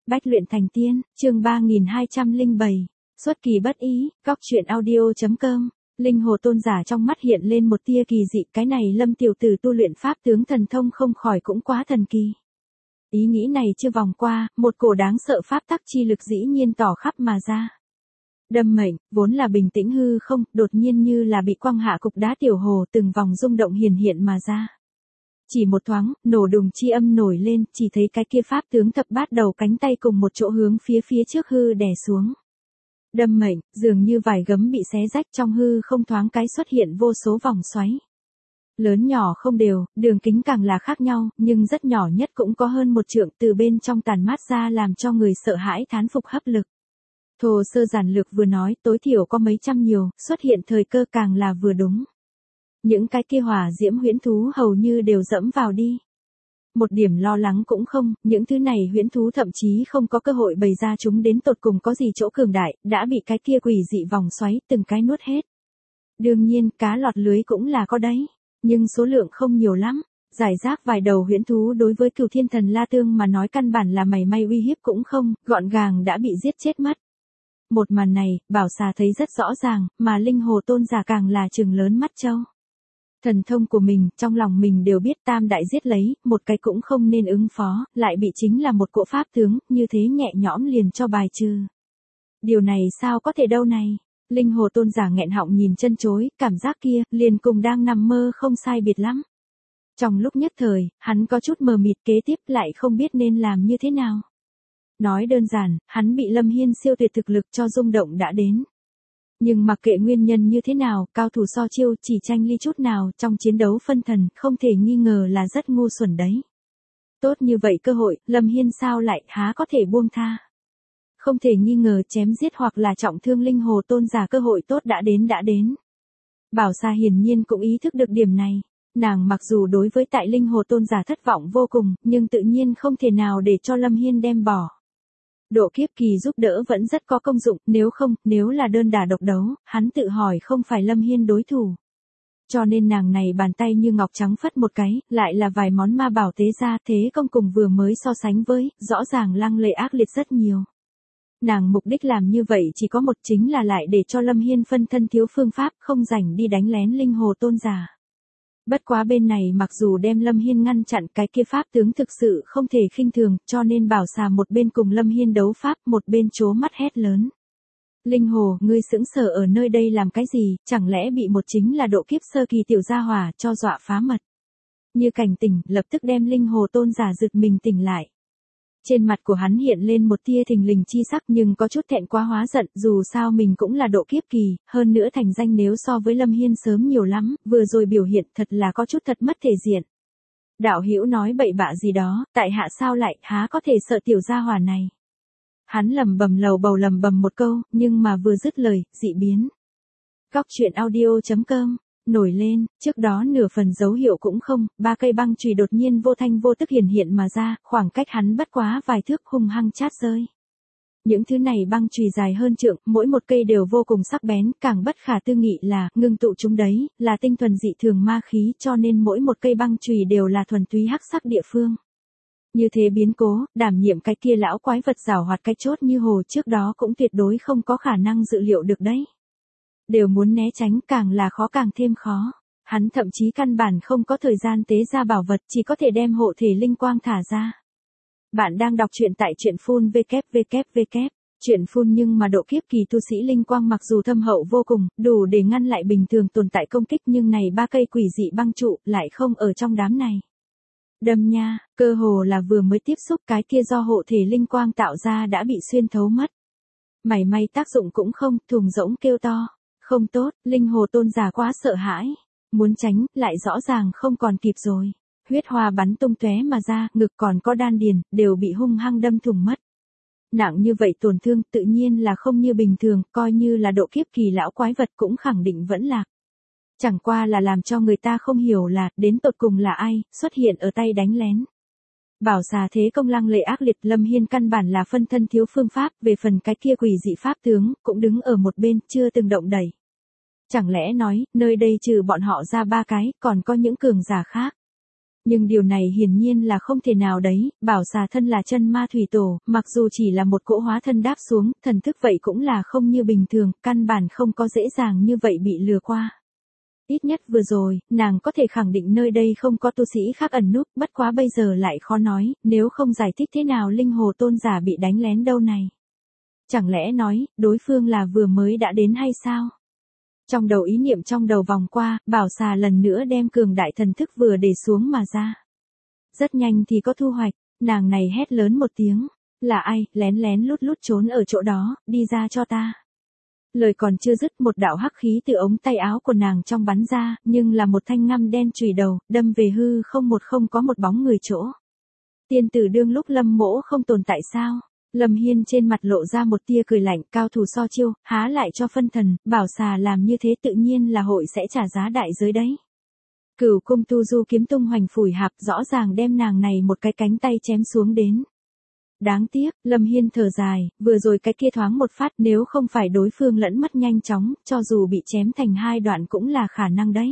Bách luyện thành tiên, chương 3207, xuất kỳ bất ý, góc truyện audio.com. Linh hồ tôn giả trong mắt hiện lên một tia kỳ dị, cái này Lâm tiểu tử tu luyện pháp tướng thần thông không khỏi cũng quá thần kỳ. Ý nghĩ này chưa vòng qua, một cổ đáng sợ pháp tắc chi lực dĩ nhiên tỏ khắp mà ra. Đâm mệnh, vốn là bình tĩnh hư không, đột nhiên như là bị quăng hạ cục đá tiểu hồ từng vòng rung động hiển hiện mà ra. Chỉ một thoáng, nổ đùng chi âm nổi lên, chỉ thấy cái kia pháp tướng thập bát đầu cánh tay cùng một chỗ hướng phía trước hư đè xuống. Đâm mệnh, dường như vải gấm bị xé rách trong hư không thoáng cái xuất hiện vô số vòng xoáy. Lớn nhỏ không đều, đường kính càng là khác nhau, nhưng rất nhỏ nhất cũng có hơn một trượng, từ bên trong tàn mát ra làm cho người sợ hãi thán phục hấp lực. Thô sơ giản lược vừa nói, tối thiểu có mấy trăm nhiều, xuất hiện thời cơ càng là vừa đúng. Những cái kia hỏa diễm huyễn thú hầu như đều dẫm vào đi. Một điểm lo lắng cũng không, những thứ này huyễn thú thậm chí không có cơ hội bày ra chúng đến tột cùng có gì chỗ cường đại, đã bị cái kia quỷ dị vòng xoáy từng cái nuốt hết. Đương nhiên, cá lọt lưới cũng là có đấy, nhưng số lượng không nhiều lắm. Giải rác vài đầu huyễn thú đối với Cửu Thiên Thần La Tương mà nói căn bản là mảy may uy hiếp cũng không, gọn gàng đã bị giết chết mất. Một màn này, Bảo Xà thấy rất rõ ràng, mà linh hồ tôn giả càng là trừng lớn mắt trâu. Thần thông của mình, trong lòng mình đều biết tam đại giết lấy, một cái cũng không nên ứng phó, lại bị chính là một cỗ pháp tướng, như thế nhẹ nhõm liền cho bài trừ. Điều này sao có thể đâu này? Linh hồ tôn giả nghẹn họng nhìn chân chối, cảm giác kia, liền cùng đang nằm mơ không sai biệt lắm. Trong lúc nhất thời, hắn có chút mờ mịt, kế tiếp lại không biết nên làm như thế nào. Nói đơn giản, hắn bị Lâm Hiên siêu tuyệt thực lực cho rung động đã đến. Nhưng mặc kệ nguyên nhân như thế nào, cao thủ so chiêu chỉ tranh ly chút nào trong chiến đấu phân thần, không thể nghi ngờ là rất ngu xuẩn đấy. Tốt như vậy cơ hội, Lâm Hiên sao lại há có thể buông tha. Không thể nghi ngờ chém giết hoặc là trọng thương linh hồ tôn giả cơ hội tốt đã đến. Bảo Xà hiển nhiên cũng ý thức được điểm này. Nàng mặc dù đối với tại linh hồ tôn giả thất vọng vô cùng, nhưng tự nhiên không thể nào để cho Lâm Hiên đem bỏ. Độ kiếp kỳ giúp đỡ vẫn rất có công dụng, nếu là đơn đả độc đấu, hắn tự hỏi không phải Lâm Hiên đối thủ. Cho nên nàng này bàn tay như ngọc trắng phất một cái, lại là vài món ma bảo tế ra, thế công cùng vừa mới so sánh với, rõ ràng lăng lệ ác liệt rất nhiều. Nàng mục đích làm như vậy chỉ có một, chính là lại để cho Lâm Hiên phân thân thiếu phương pháp, không rảnh đi đánh lén linh hồ tôn giả. Bất quá bên này mặc dù đem Lâm Hiên ngăn chặn, cái kia pháp tướng thực sự không thể khinh thường, cho nên Bảo Xà một bên cùng Lâm Hiên đấu pháp, một bên trố mắt hét lớn. Linh hồ, ngươi sững sờ ở nơi đây làm cái gì, chẳng lẽ bị một chính là độ kiếp sơ kỳ tiểu gia hỏa cho dọa phá mật. Như cảnh tỉnh, lập tức đem linh hồ tôn giả giật mình tỉnh lại. Trên mặt của hắn hiện lên một tia thình lình chi sắc, nhưng có chút thẹn quá hóa giận, dù sao mình cũng là độ kiếp kỳ, hơn nữa thành danh nếu so với Lâm Hiên sớm nhiều lắm, vừa rồi biểu hiện thật là có chút thật mất thể diện. Đạo hữu nói bậy bạ gì đó, tại hạ sao lại há có thể sợ tiểu gia hỏa này. Hắn lầm bầm một câu, nhưng mà vừa dứt lời, dị biến. Góc truyện audio.com nổi lên, trước đó nửa phần dấu hiệu cũng không, ba cây băng chùy đột nhiên vô thanh vô tức hiện mà ra, khoảng cách hắn bất quá vài thước hung hăng chát rơi. Những thứ này băng chùy dài hơn trượng, mỗi một cây đều vô cùng sắc bén, càng bất khả tư nghị là, ngưng tụ chúng đấy, là tinh thuần dị thường ma khí, cho nên mỗi một cây băng chùy đều là thuần túy hắc sắc địa phương. Như thế biến cố, đảm nhiệm cái kia lão quái vật giảo hoạt cái chốt như hồ trước đó cũng tuyệt đối không có khả năng dự liệu được đấy. Đều muốn né tránh, càng là khó càng thêm khó. Hắn thậm chí căn bản không có thời gian tế ra bảo vật, chỉ có thể đem hộ thể linh quang thả ra. Bạn đang đọc truyện tại truyện phun www. Truyện phun nhưng mà độ kiếp kỳ tu sĩ linh quang mặc dù thâm hậu vô cùng, đủ để ngăn lại bình thường tồn tại công kích, nhưng này ba cây quỷ dị băng trụ lại không ở trong đám này. Đâm nha, cơ hồ là vừa mới tiếp xúc cái kia do hộ thể linh quang tạo ra đã bị xuyên thấu mất. Mảy may tác dụng cũng không, thùng rỗng kêu to. Không tốt, linh hồ tôn giả quá sợ hãi. Muốn tránh, lại rõ ràng không còn kịp rồi. Huyết hoa bắn tung tóe mà ra, ngực còn có đan điền, đều bị hung hăng đâm thủng mất. Nặng như vậy tổn thương tự nhiên là không như bình thường, coi như là độ kiếp kỳ lão quái vật cũng khẳng định vẫn lạc. Chẳng qua là làm cho người ta không hiểu là, đến tột cùng là ai, xuất hiện ở tay đánh lén. Bảo Xà thế công lăng lệ ác liệt, Lâm Hiên căn bản là phân thân thiếu phương pháp, về phần cái kia quỷ dị pháp tướng, cũng đứng ở một bên, chưa từng động đẩy. Chẳng lẽ nói, nơi đây trừ bọn họ ra ba cái, còn có những cường giả khác. Nhưng điều này hiển nhiên là không thể nào đấy, bảo xà thân là chân ma thủy tổ, mặc dù chỉ là một cỗ hóa thân đáp xuống, thần thức vậy cũng là không như bình thường, căn bản không có dễ dàng như vậy bị lừa qua. Ít nhất vừa rồi, nàng có thể khẳng định nơi đây không có tu sĩ khác ẩn núp, bất quá bây giờ lại khó nói, nếu không giải thích thế nào linh hồ tôn giả bị đánh lén đâu này. Chẳng lẽ nói, đối phương là vừa mới đã đến hay sao? Trong đầu ý niệm trong đầu vòng qua, bảo xà lần nữa đem cường đại thần thức vừa để xuống mà ra. Rất nhanh thì có thu hoạch, nàng này hét lớn một tiếng, là ai, lén lén lút lút trốn ở chỗ đó, đi ra cho ta. Lời còn chưa dứt một đạo hắc khí từ ống tay áo của nàng trong bắn ra, nhưng là một thanh ngăm đen chùy đầu, đâm về hư không có một bóng người chỗ. Tiên tử đương lúc Lâm Mỗ không tồn tại sao? Lâm Hiên trên mặt lộ ra một tia cười lạnh, cao thủ so chiêu, há lại cho phân thần, bảo xà làm như thế tự nhiên là hội sẽ trả giá đại giới đấy. Cửu cung tu du kiếm tung hoành phủi hạp rõ ràng đem nàng này một cái cánh tay chém xuống đến. Đáng tiếc, Lâm Hiên thở dài, vừa rồi cái kia thoáng một phát nếu không phải đối phương lẫn mất nhanh chóng, cho dù bị chém thành hai đoạn cũng là khả năng đấy.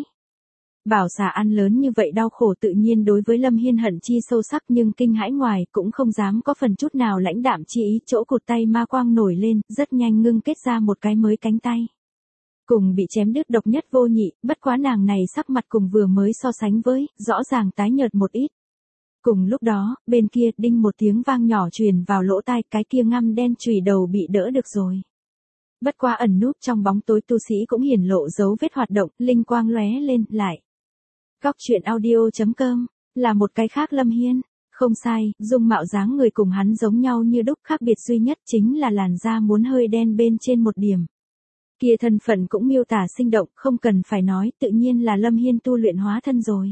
Bảo xà ăn lớn như vậy đau khổ tự nhiên đối với Lâm Hiên hận chi sâu sắc nhưng kinh hãi ngoài cũng không dám có phần chút nào lãnh đạm chi ý, chỗ cụt tay ma quang nổi lên, rất nhanh ngưng kết ra một cái mới cánh tay. Cùng bị chém đứt độc nhất vô nhị, bất quá nàng này sắc mặt cùng vừa mới so sánh với, rõ ràng tái nhợt một ít. Cùng lúc đó, bên kia đinh một tiếng vang nhỏ truyền vào lỗ tai, cái kia ngăm đen chùy đầu bị đỡ được rồi. Bất quá ẩn núp trong bóng tối tu sĩ cũng hiển lộ dấu vết hoạt động, linh quang lóe lên, lại. Góc truyện audio.com, là một cái khác Lâm Hiên, không sai, dung mạo dáng người cùng hắn giống nhau như đúc, khác biệt duy nhất chính là làn da muốn hơi đen bên trên một điểm. Kia thân phận cũng miêu tả sinh động, không cần phải nói, tự nhiên là Lâm Hiên tu luyện hóa thân rồi.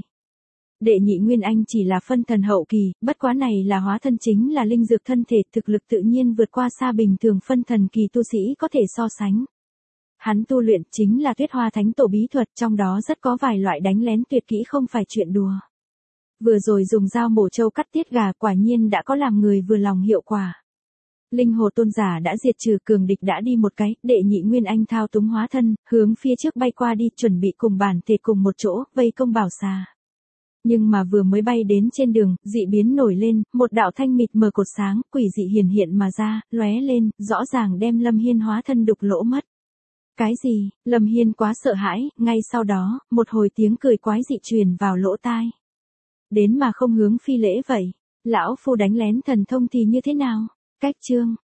Đệ nhị Nguyên Anh chỉ là phân thần hậu kỳ, bất quá này là hóa thân chính là linh dược thân thể, thực lực tự nhiên vượt qua xa bình thường phân thần kỳ tu sĩ có thể so sánh. Hắn tu luyện chính là Tuyết Hoa Thánh Tổ bí thuật, trong đó rất có vài loại đánh lén tuyệt kỹ không phải chuyện đùa. Vừa rồi dùng dao mổ trâu cắt tiết gà quả nhiên đã có làm người vừa lòng hiệu quả. Linh hồ tôn giả đã diệt trừ cường địch đã đi một cái, đệ nhị Nguyên Anh thao túng hóa thân, hướng phía trước bay qua đi, chuẩn bị cùng bản thể cùng một chỗ, vây công bảo xà. Nhưng mà vừa mới bay đến trên đường, dị biến nổi lên, một đạo thanh mịt mờ cột sáng, quỷ dị hiển hiện mà ra, lóe lên, rõ ràng đem Lâm Hiên hóa thân đục lỗ mất. Cái gì? Lâm Hiên quá sợ hãi, ngay sau đó, một hồi tiếng cười quái dị truyền vào lỗ tai. Đến mà không hướng phi lễ vậy, lão phu đánh lén thần thông thì như thế nào? Cách chương